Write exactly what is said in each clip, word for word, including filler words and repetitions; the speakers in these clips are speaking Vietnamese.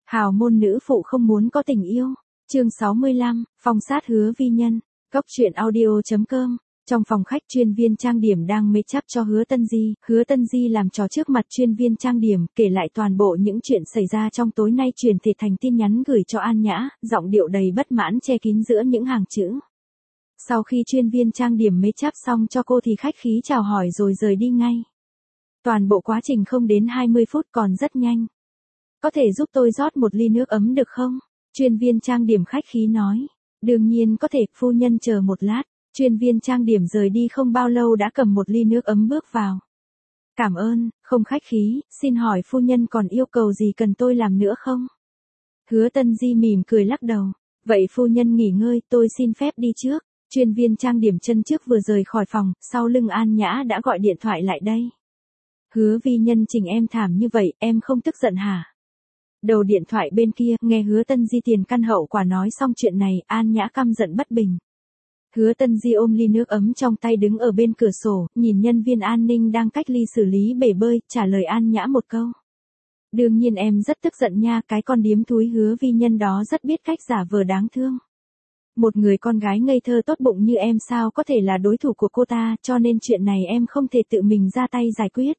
Hào môn nữ phụ không muốn có tình yêu. Chương sáu mươi lăm, phong sát Hứa Vi Nhân. Cốc truyện audio chấm com. Trong phòng khách, chuyên viên trang điểm đang make up cho Hứa Tân Di, Hứa Tân Di làm trò trước mặt chuyên viên trang điểm, kể lại toàn bộ những chuyện xảy ra trong tối nay, truyền thể thành tin nhắn gửi cho An Nhã, giọng điệu đầy bất mãn che kín giữa những hàng chữ. Sau khi chuyên viên trang điểm make up xong cho cô thì khách khí chào hỏi rồi rời đi ngay. Toàn bộ quá trình không đến hai mươi phút, còn rất nhanh. Có thể giúp tôi rót một ly nước ấm được không? Chuyên viên trang điểm khách khí nói. Đương nhiên có thể, phu nhân chờ một lát. Chuyên viên trang điểm rời đi không bao lâu đã cầm một ly nước ấm bước vào. Cảm ơn, không khách khí, xin hỏi phu nhân còn yêu cầu gì cần tôi làm nữa không? Hứa Tân Di mỉm cười lắc đầu. Vậy phu nhân nghỉ ngơi, tôi xin phép đi trước. Chuyên viên trang điểm chân trước vừa rời khỏi phòng, sau lưng An Nhã đã gọi điện thoại lại đây. Hứa Vi Nhân chỉnh em thảm như vậy, em không tức giận hả? Đầu điện thoại bên kia, nghe Hứa Tân Di tiền căn hậu quả nói xong chuyện này, An Nhã căm giận bất bình. Hứa Tân Di ôm ly nước ấm trong tay đứng ở bên cửa sổ, nhìn nhân viên an ninh đang cách ly xử lý bể bơi, trả lời An Nhã một câu. Đương nhiên em rất tức giận nha, cái con điếm thúi Hứa Vi Nhân đó rất biết cách giả vờ đáng thương. Một người con gái ngây thơ tốt bụng như em sao có thể là đối thủ của cô ta, cho nên chuyện này em không thể tự mình ra tay giải quyết.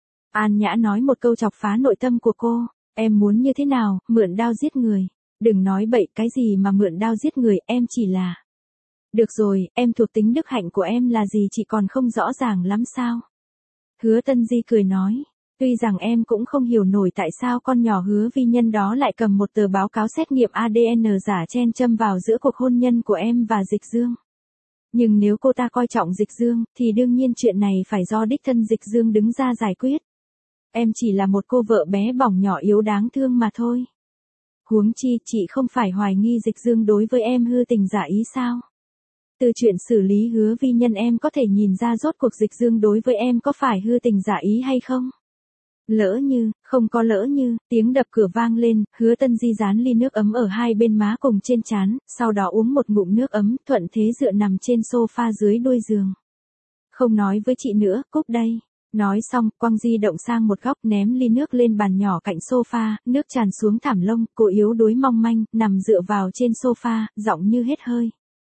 An Nhã nói một câu chọc phá nội tâm của cô. Em muốn như thế nào, mượn đao giết người? Đừng nói bậy, cái gì mà mượn đao giết người, em chỉ là... Được rồi, em thuộc tính đức hạnh của em là gì chị còn không rõ ràng lắm sao? Hứa Tân Di cười nói. Tuy rằng em cũng không hiểu nổi tại sao con nhỏ Hứa Vi Nhân đó lại cầm một tờ báo cáo xét nghiệm a đê en giả chen châm vào giữa cuộc hôn nhân của em và Dịch Dương. Nhưng nếu cô ta coi trọng Dịch Dương, thì đương nhiên chuyện này phải do đích thân Dịch Dương đứng ra giải quyết. Em chỉ là một cô vợ bé bỏng nhỏ yếu đáng thương mà thôi. Huống chi, chị không phải hoài nghi Dịch Dương đối với em hư tình giả ý sao? Từ chuyện xử lý Hứa Vi Nhân em có thể nhìn ra rốt cuộc Dịch Dương đối với em có phải hư tình giả ý hay không? Lỡ như, không có lỡ như, tiếng đập cửa vang lên, Hứa Tân Di dán ly nước ấm ở hai bên má cùng trên trán, sau đó uống một ngụm nước ấm, thuận thế dựa nằm trên sofa dưới đuôi giường. Không nói với chị nữa, cúp đây. Nói xong, quăng di động sang một góc, ném ly nước lên bàn nhỏ cạnh sofa, nước tràn xuống thảm lông, cô yếu đuối mong manh, nằm dựa vào trên sofa, giọng như hết hơi.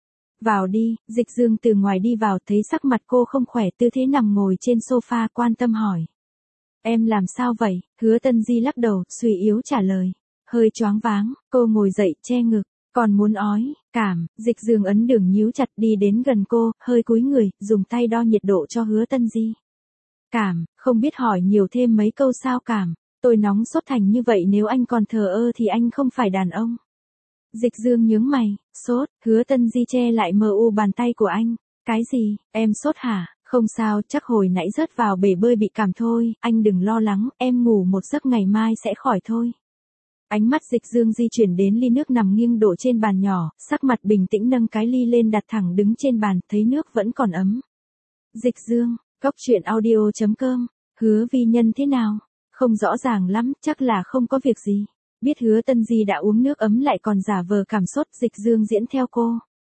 Vào đi, Dịch Dương từ ngoài đi vào, thấy sắc mặt cô không khỏe, tư thế nằm ngồi trên sofa, quan tâm hỏi. Em làm sao vậy? Hứa Tân Di lắc đầu, suy yếu trả lời. Hơi choáng váng, cô ngồi dậy, che ngực, còn muốn ói, cảm, Dịch Dương ấn đường nhíu chặt đi đến gần cô, hơi cúi người, dùng tay đo nhiệt độ cho Hứa Tân Di. Cảm, không biết hỏi nhiều thêm mấy câu sao Cảm, tôi nóng sốt thành như vậy nếu anh còn thờ ơ thì anh không phải đàn ông. Dịch Dương nhướng mày, sốt, Hứa Tân Di che lại mờ u bàn tay của anh. Cái gì, em sốt hả? Không sao, chắc hồi nãy rớt vào bể bơi bị cảm thôi, anh đừng lo lắng, em ngủ một giấc ngày mai sẽ khỏi thôi. Ánh mắt Dịch Dương di chuyển đến ly nước nằm nghiêng đổ trên bàn nhỏ, sắc mặt bình tĩnh nâng cái ly lên đặt thẳng đứng trên bàn, thấy nước vẫn còn ấm. Dịch Dương, Cốc truyện audio chấm com, Hứa Vi Nhân thế nào? Không rõ ràng lắm, chắc là không có việc gì. Biết Hứa Tân Di đã uống nước ấm lại còn giả vờ cảm sốt, Dịch Dương diễn theo cô.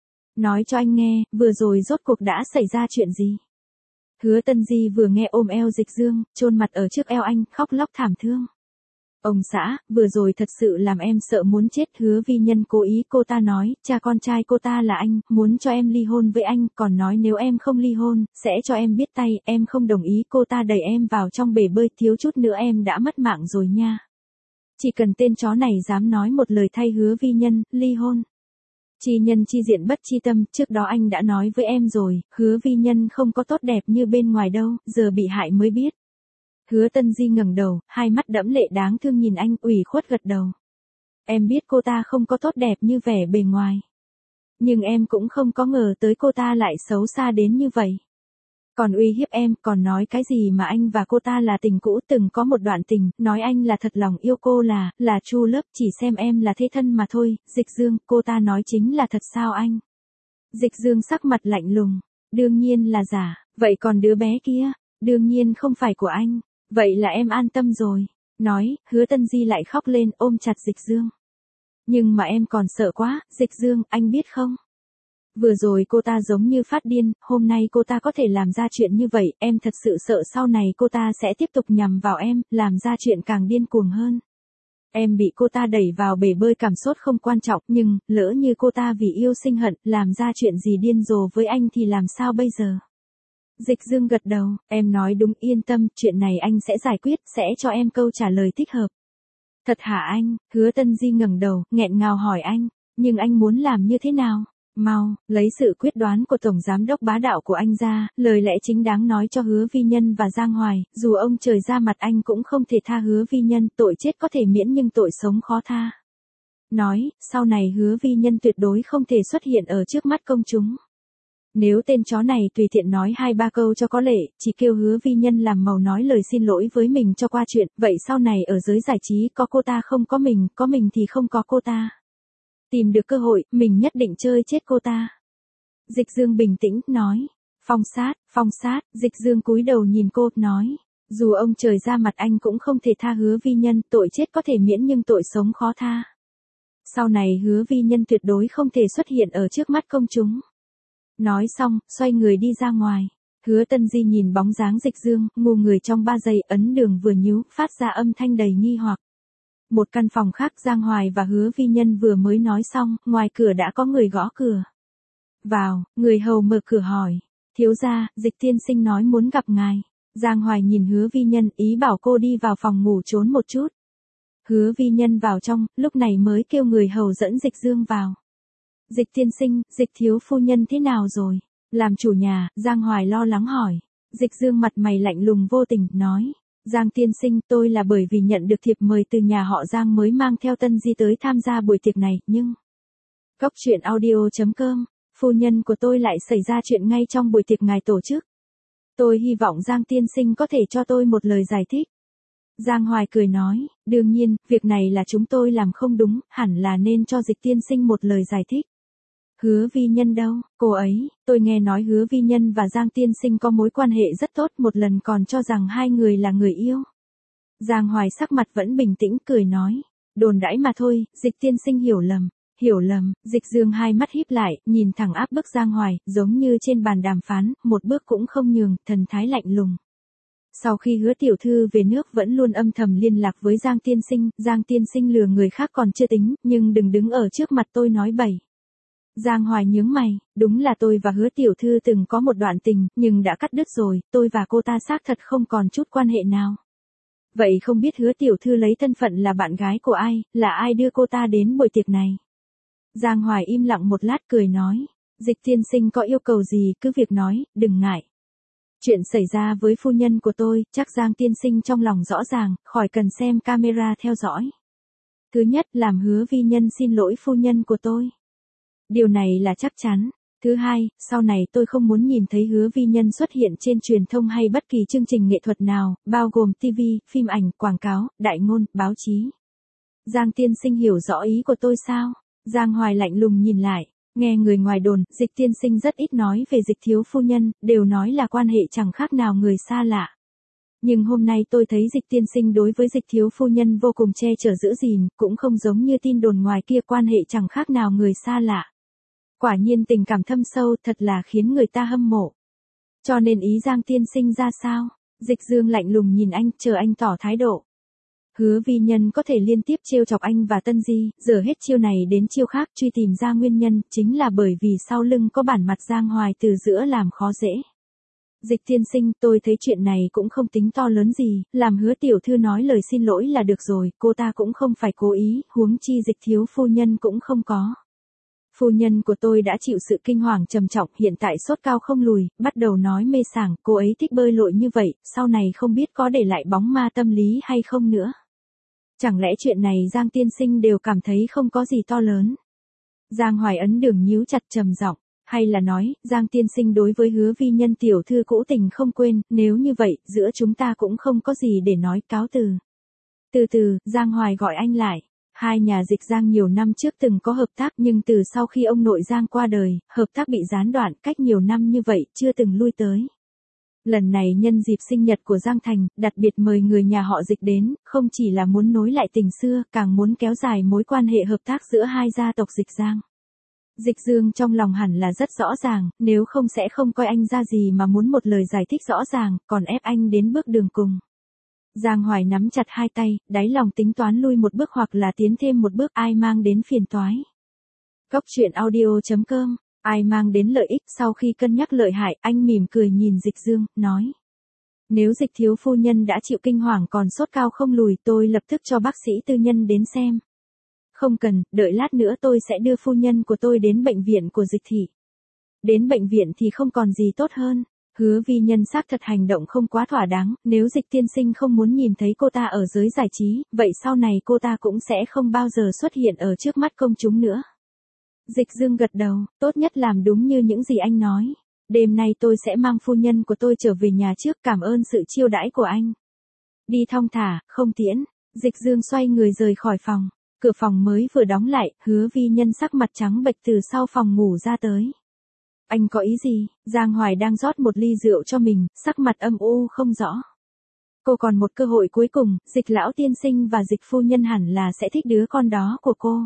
Nói cho anh nghe, vừa rồi rốt cuộc đã xảy ra chuyện gì? Hứa Tân Di vừa nghe ôm eo Dịch Dương, chôn mặt ở trước eo anh, khóc lóc thảm thương. Ông xã, vừa rồi thật sự làm em sợ muốn chết. Hứa Vi Nhân cố ý, cô ta nói, cha con trai cô ta là anh, muốn cho em ly hôn với anh, còn nói nếu em không ly hôn, sẽ cho em biết tay, em không đồng ý, cô ta đẩy em vào trong bể bơi, thiếu chút nữa em đã mất mạng rồi nha. Chỉ cần tên chó này dám nói một lời thay Hứa Vi Nhân, ly hôn. Chi nhân chi diện bất chi tâm, trước đó anh đã nói với em rồi, Hứa Vi Nhân không có tốt đẹp như bên ngoài đâu, giờ bị hại mới biết. Hứa Tân Di ngẩng đầu, hai mắt đẫm lệ đáng thương nhìn anh, ủy khuất gật đầu. Em biết cô ta không có tốt đẹp như vẻ bề ngoài. Nhưng em cũng không có ngờ tới cô ta lại xấu xa đến như vậy. Còn uy hiếp em, còn nói cái gì mà anh và cô ta là tình cũ, từng có một đoạn tình, nói anh là thật lòng yêu cô là, là true love, chỉ xem em là thế thân mà thôi. Dịch Dương, cô ta nói chính là thật sao anh? Dịch Dương sắc mặt lạnh lùng, đương nhiên là giả, vậy còn đứa bé kia, đương nhiên không phải của anh, vậy là em an tâm rồi. Nói, Hứa Tân Di lại khóc lên, ôm chặt Dịch Dương. Nhưng mà em còn sợ quá, Dịch Dương, anh biết không? Vừa rồi cô ta giống như phát điên, hôm nay cô ta có thể làm ra chuyện như vậy, em thật sự sợ sau này cô ta sẽ tiếp tục nhằm vào em, làm ra chuyện càng điên cuồng hơn. Em bị cô ta đẩy vào bể bơi cảm xúc không quan trọng, nhưng, lỡ như cô ta vì yêu sinh hận, làm ra chuyện gì điên rồ với anh thì làm sao bây giờ? Dịch Dương gật đầu, em nói đúng, yên tâm, chuyện này anh sẽ giải quyết, sẽ cho em câu trả lời thích hợp. Thật hả anh? Hứa Tân Di ngẩng đầu, nghẹn ngào hỏi anh, nhưng anh muốn làm như thế nào? Mau, lấy sự quyết đoán của Tổng Giám đốc bá đạo của anh ra, lời lẽ chính đáng nói cho Hứa Vi Nhân và Giang Hoài, dù ông trời ra mặt anh cũng không thể tha Hứa Vi Nhân, tội chết có thể miễn nhưng tội sống khó tha. Nói, sau này Hứa Vi Nhân tuyệt đối không thể xuất hiện ở trước mắt công chúng. Nếu tên chó này tùy tiện nói hai ba câu cho có lệ, chỉ kêu Hứa Vi Nhân làm màu nói lời xin lỗi với mình cho qua chuyện, vậy sau này ở giới giải trí có cô ta không có mình, có mình thì không có cô ta. Tìm được cơ hội, mình nhất định chơi chết cô ta. Dịch Dương bình tĩnh, nói. Phong sát, phong sát, Dịch Dương cúi đầu nhìn cô, nói. Dù ông trời ra mặt anh cũng không thể tha Hứa Vi Nhân, tội chết có thể miễn nhưng tội sống khó tha. Sau này Hứa Vi Nhân tuyệt đối không thể xuất hiện ở trước mắt công chúng. Nói xong, xoay người đi ra ngoài. Hứa Tân Di nhìn bóng dáng Dịch Dương, ngu người trong ba giây, ấn đường vừa nhíu, phát ra âm thanh đầy nghi hoặc. Một căn phòng khác, Giang Hoài và Hứa Vi Nhân vừa mới nói xong, ngoài cửa đã có người gõ cửa. Vào, người hầu mở cửa hỏi. Thiếu gia, Dịch tiên sinh nói muốn gặp ngài. Giang Hoài nhìn Hứa Vi Nhân, ý bảo cô đi vào phòng ngủ trốn một chút. Hứa Vi Nhân vào trong, lúc này mới kêu người hầu dẫn Dịch Dương vào. Dịch tiên sinh, Dịch thiếu phu nhân thế nào rồi? Làm chủ nhà, Giang Hoài lo lắng hỏi. Dịch Dương mặt mày lạnh lùng vô tình, nói. Giang tiên sinh, tôi là bởi vì nhận được thiệp mời từ nhà họ Giang mới mang theo Tân Di tới tham gia buổi tiệc này, nhưng... Cốc truyện audio chấm com, phu nhân của tôi lại xảy ra chuyện ngay trong buổi tiệc ngài tổ chức. Tôi hy vọng Giang tiên sinh có thể cho tôi một lời giải thích. Giang Hoài cười nói, đương nhiên, việc này là chúng tôi làm không đúng, hẳn là nên cho Dịch tiên sinh một lời giải thích. Hứa Vi Nhân đâu, cô ấy, tôi nghe nói Hứa Vi Nhân và Giang tiên sinh có mối quan hệ rất tốt, một lần còn cho rằng hai người là người yêu. Giang Hoài sắc mặt vẫn bình tĩnh cười nói, đồn đãi mà thôi, Dịch tiên sinh hiểu lầm, hiểu lầm, Dịch Dương hai mắt híp lại, nhìn thẳng áp bức Giang Hoài, giống như trên bàn đàm phán, một bước cũng không nhường, thần thái lạnh lùng. Sau khi Hứa tiểu thư về nước vẫn luôn âm thầm liên lạc với Giang tiên sinh, Giang tiên sinh lừa người khác còn chưa tính, nhưng đừng đứng ở trước mặt tôi nói bậy. Giang Hoài nhướng mày, đúng là tôi và Hứa tiểu thư từng có một đoạn tình, nhưng đã cắt đứt rồi, tôi và cô ta xác thật không còn chút quan hệ nào. Vậy không biết Hứa tiểu thư lấy thân phận là bạn gái của ai, là ai đưa cô ta đến buổi tiệc này? Giang Hoài im lặng một lát cười nói, Dịch tiên sinh có yêu cầu gì cứ việc nói, đừng ngại. Chuyện xảy ra với phu nhân của tôi, chắc Giang tiên sinh trong lòng rõ ràng, khỏi cần xem camera theo dõi. Thứ nhất, làm Hứa Vi Nhân xin lỗi phu nhân của tôi. Điều này là chắc chắn. Thứ hai, sau này tôi không muốn nhìn thấy Hứa Vi Nhân xuất hiện trên truyền thông hay bất kỳ chương trình nghệ thuật nào, bao gồm ti vi, phim ảnh, quảng cáo, đại ngôn, báo chí. Giang tiên sinh hiểu rõ ý của tôi sao? Giang Hoài lạnh lùng nhìn lại, nghe người ngoài đồn, Dịch tiên sinh rất ít nói về Dịch thiếu phu nhân, đều nói là quan hệ chẳng khác nào người xa lạ. Nhưng hôm nay tôi thấy Dịch tiên sinh đối với Dịch thiếu phu nhân vô cùng che chở giữ gìn, cũng không giống như tin đồn ngoài kia quan hệ chẳng khác nào người xa lạ. Quả nhiên tình cảm thâm sâu, thật là khiến người ta hâm mộ. Cho nên ý Giang tiên sinh ra sao? Dịch Dương lạnh lùng nhìn anh, chờ anh tỏ thái độ. Hứa Vi Nhân có thể liên tiếp trêu chọc anh và Tân Di, giờ hết chiêu này đến chiêu khác, truy tìm ra nguyên nhân, chính là bởi vì sau lưng có bản mặt Giang Hoài từ giữa làm khó dễ. Dịch tiên sinh, tôi thấy chuyện này cũng không tính to lớn gì, làm Hứa tiểu thư nói lời xin lỗi là được rồi, cô ta cũng không phải cố ý, huống chi Dịch thiếu phu nhân cũng không có. Phu nhân của tôi đã chịu sự kinh hoàng trầm trọng, hiện tại sốt cao không lùi, bắt đầu nói mê sảng, cô ấy thích bơi lội như vậy, sau này không biết có để lại bóng ma tâm lý hay không nữa. Chẳng lẽ chuyện này Giang tiên sinh đều cảm thấy không có gì to lớn? Giang Hoài ấn đường nhíu chặt trầm giọng, hay là nói, Giang tiên sinh đối với Hứa Vi Nhân tiểu thư cũ tình không quên, nếu như vậy, giữa chúng ta cũng không có gì để nói, cáo từ. Từ từ, Giang Hoài gọi anh lại. Hai nhà Dịch Giang nhiều năm trước từng có hợp tác, nhưng từ sau khi ông nội Giang qua đời, hợp tác bị gián đoạn, cách nhiều năm như vậy, chưa từng lui tới. Lần này nhân dịp sinh nhật của Giang Thành, đặc biệt mời người nhà họ Dịch đến, không chỉ là muốn nối lại tình xưa, càng muốn kéo dài mối quan hệ hợp tác giữa hai gia tộc Dịch Giang. Dịch Dương trong lòng hẳn là rất rõ ràng, nếu không sẽ không coi anh ra gì mà muốn một lời giải thích rõ ràng, còn ép anh đến bước đường cùng. Giang Hoài nắm chặt hai tay, đáy lòng tính toán lui một bước hoặc là tiến thêm một bước ai mang đến phiền toái. Góc truyện audio chấm com, ai mang đến lợi ích sau khi cân nhắc lợi hại, anh mỉm cười nhìn Dịch Dương, nói. Nếu Dịch thiếu phu nhân đã chịu kinh hoàng còn sốt cao không lùi tôi lập tức cho bác sĩ tư nhân đến xem. Không cần, đợi lát nữa tôi sẽ đưa phu nhân của tôi đến bệnh viện của Dịch thị. Đến bệnh viện thì không còn gì tốt hơn. Hứa vi nhân xác thật hành động không quá thỏa đáng, nếu Dịch tiên sinh không muốn nhìn thấy cô ta ở giới giải trí, vậy sau này cô ta cũng sẽ không bao giờ xuất hiện ở trước mắt công chúng nữa. Dịch Dương gật đầu, tốt nhất làm đúng như những gì anh nói. Đêm nay tôi sẽ mang phu nhân của tôi trở về nhà trước, cảm ơn sự chiêu đãi của anh. Đi thong thả, không tiễn. Dịch Dương xoay người rời khỏi phòng. Cửa phòng mới vừa đóng lại, Hứa vi nhân sắc mặt trắng bệch từ sau phòng ngủ ra tới. Anh có ý gì? Giang Hoài đang rót một ly rượu cho mình, sắc mặt âm u không rõ. Cô còn một cơ hội cuối cùng, Dịch lão tiên sinh và Dịch phu nhân hẳn là sẽ thích đứa con đó của cô.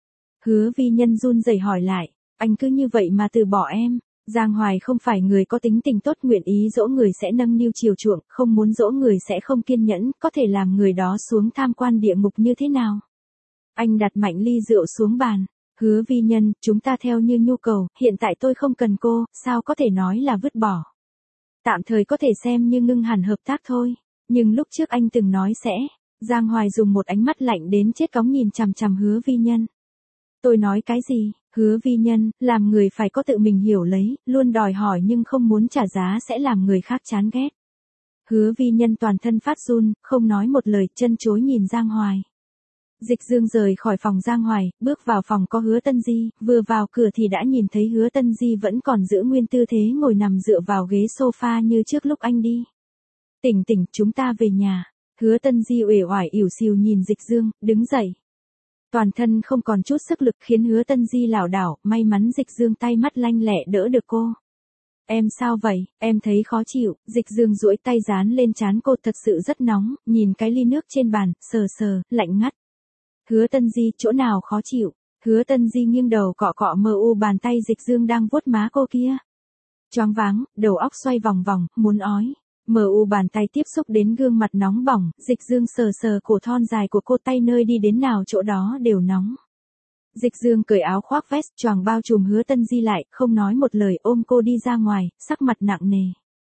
Hứa vi nhân run rẩy hỏi lại, anh cứ như vậy mà từ bỏ em. Giang Hoài không phải người có tính tình tốt, nguyện ý dỗ người sẽ nâng niu chiều chuộng, không muốn dỗ người sẽ không kiên nhẫn, có thể làm người đó xuống tham quan địa ngục như thế nào. Anh đặt mạnh ly rượu xuống bàn. Hứa vi nhân, chúng ta theo như nhu cầu, hiện tại tôi không cần cô, sao có thể nói là vứt bỏ. Tạm thời có thể xem như ngưng hẳn hợp tác thôi, nhưng lúc trước anh từng nói sẽ. Giang Hoài dùng một ánh mắt lạnh đến chết cóng nhìn chằm chằm Hứa vi nhân. Tôi nói cái gì? Hứa vi nhân, làm người phải có tự mình hiểu lấy, luôn đòi hỏi nhưng không muốn trả giá sẽ làm người khác chán ghét. Hứa vi nhân toàn thân phát run, không nói một lời, chân chối nhìn Giang Hoài. Dịch Dương rời khỏi phòng Giang Hoài, bước vào phòng có Hứa Tân Di, vừa vào cửa thì đã nhìn thấy Hứa Tân Di vẫn còn giữ nguyên tư thế ngồi nằm dựa vào ghế sofa như trước lúc anh đi. Tỉnh tỉnh, chúng ta về nhà. Hứa Tân Di uể oải ỉu xìu nhìn Dịch Dương, đứng dậy. Toàn thân không còn chút sức lực khiến Hứa Tân Di lảo đảo, may mắn Dịch Dương tay mắt lanh lẹ đỡ được cô. Em sao vậy, em thấy khó chịu. Dịch Dương duỗi tay dán lên trán cô, thật sự rất nóng, nhìn cái ly nước trên bàn, sờ sờ, lạnh ngắt. Hứa Tân Di, chỗ nào khó chịu? Hứa Tân Di nghiêng đầu cọ cọ mờ u bàn tay Dịch Dương đang vuốt má cô kia. Choáng váng, đầu óc xoay vòng vòng, muốn ói. Mờ u bàn tay tiếp xúc đến gương mặt nóng bỏng, Dịch Dương sờ sờ cổ thon dài của cô, tay nơi đi đến nào chỗ đó đều nóng. Dịch Dương cởi áo khoác vest choàng bao trùm Hứa Tân Di lại, không nói một lời ôm cô đi ra ngoài, sắc mặt nặng nề.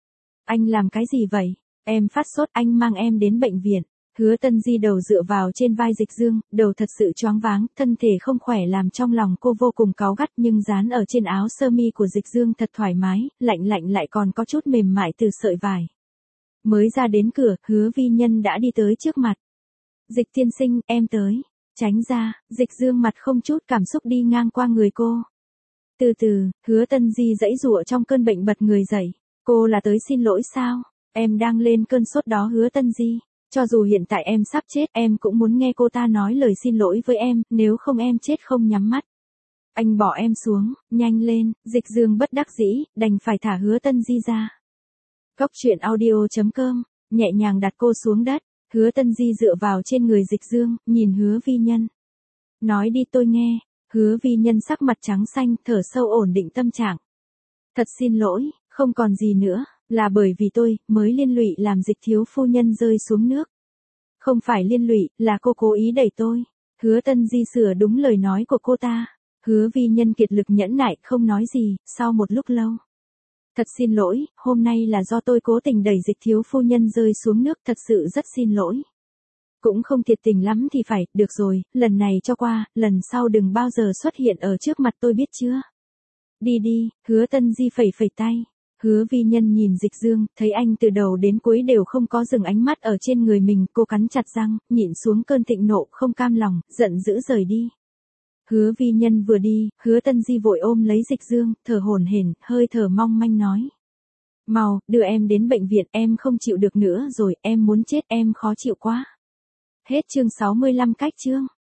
Anh làm cái gì vậy? Em phát sốt, anh mang em đến bệnh viện. Hứa Tân Di đầu dựa vào trên vai Dịch Dương, đầu thật sự choáng váng, thân thể không khỏe làm trong lòng cô vô cùng cáu gắt, nhưng dán ở trên áo sơ mi của Dịch Dương thật thoải mái, lạnh lạnh lại còn có chút mềm mại từ sợi vải. Mới ra đến cửa, Hứa vi nhân đã đi tới trước mặt. Dịch tiên sinh, em tới. Tránh ra. Dịch Dương mặt không chút cảm xúc đi ngang qua người cô. Từ từ, Hứa Tân Di giãy giụa trong cơn bệnh bật người dậy. Cô là tới xin lỗi sao? Em đang lên cơn sốt đó Hứa Tân Di. Cho dù hiện tại em sắp chết, em cũng muốn nghe cô ta nói lời xin lỗi với em, nếu không em chết không nhắm mắt. Anh bỏ em xuống, nhanh lên. Dịch Dương bất đắc dĩ, đành phải thả Hứa Tân Di ra. Góc truyện audio chấm com, nhẹ nhàng đặt cô xuống đất. Hứa Tân Di dựa vào trên người Dịch Dương, nhìn Hứa vi nhân. Nói đi tôi nghe. Hứa vi nhân sắc mặt trắng xanh, thở sâu ổn định tâm trạng. Thật xin lỗi, không còn gì nữa, là bởi vì tôi mới liên lụy làm Dịch thiếu phu nhân rơi xuống nước. Không phải liên lụy, là cô cố ý đẩy tôi. Hứa Tân Di sửa đúng lời nói của cô ta. Hứa vi nhân kiệt lực nhẫn nại không nói gì, sau một lúc lâu. Thật xin lỗi, hôm nay là do tôi cố tình đẩy Dịch thiếu phu nhân rơi xuống nước, thật sự rất xin lỗi. Cũng không thiệt tình lắm thì phải, được rồi, lần này cho qua, lần sau đừng bao giờ xuất hiện ở trước mặt tôi biết chưa? Đi đi, Hứa Tân Di phẩy phẩy tay. Hứa vi nhân nhìn Dịch Dương, thấy anh từ đầu đến cuối đều không có dừng ánh mắt ở trên người mình, cô cắn chặt răng, nhịn xuống cơn thịnh nộ, không cam lòng, giận dữ rời đi. Hứa vi nhân vừa đi, Hứa Tân Di vội ôm lấy Dịch Dương, thở hổn hển, hơi thở mong manh nói. Mau, đưa em đến bệnh viện, em không chịu được nữa rồi, em muốn chết, em khó chịu quá. Hết chương sáu mươi lăm cách chương.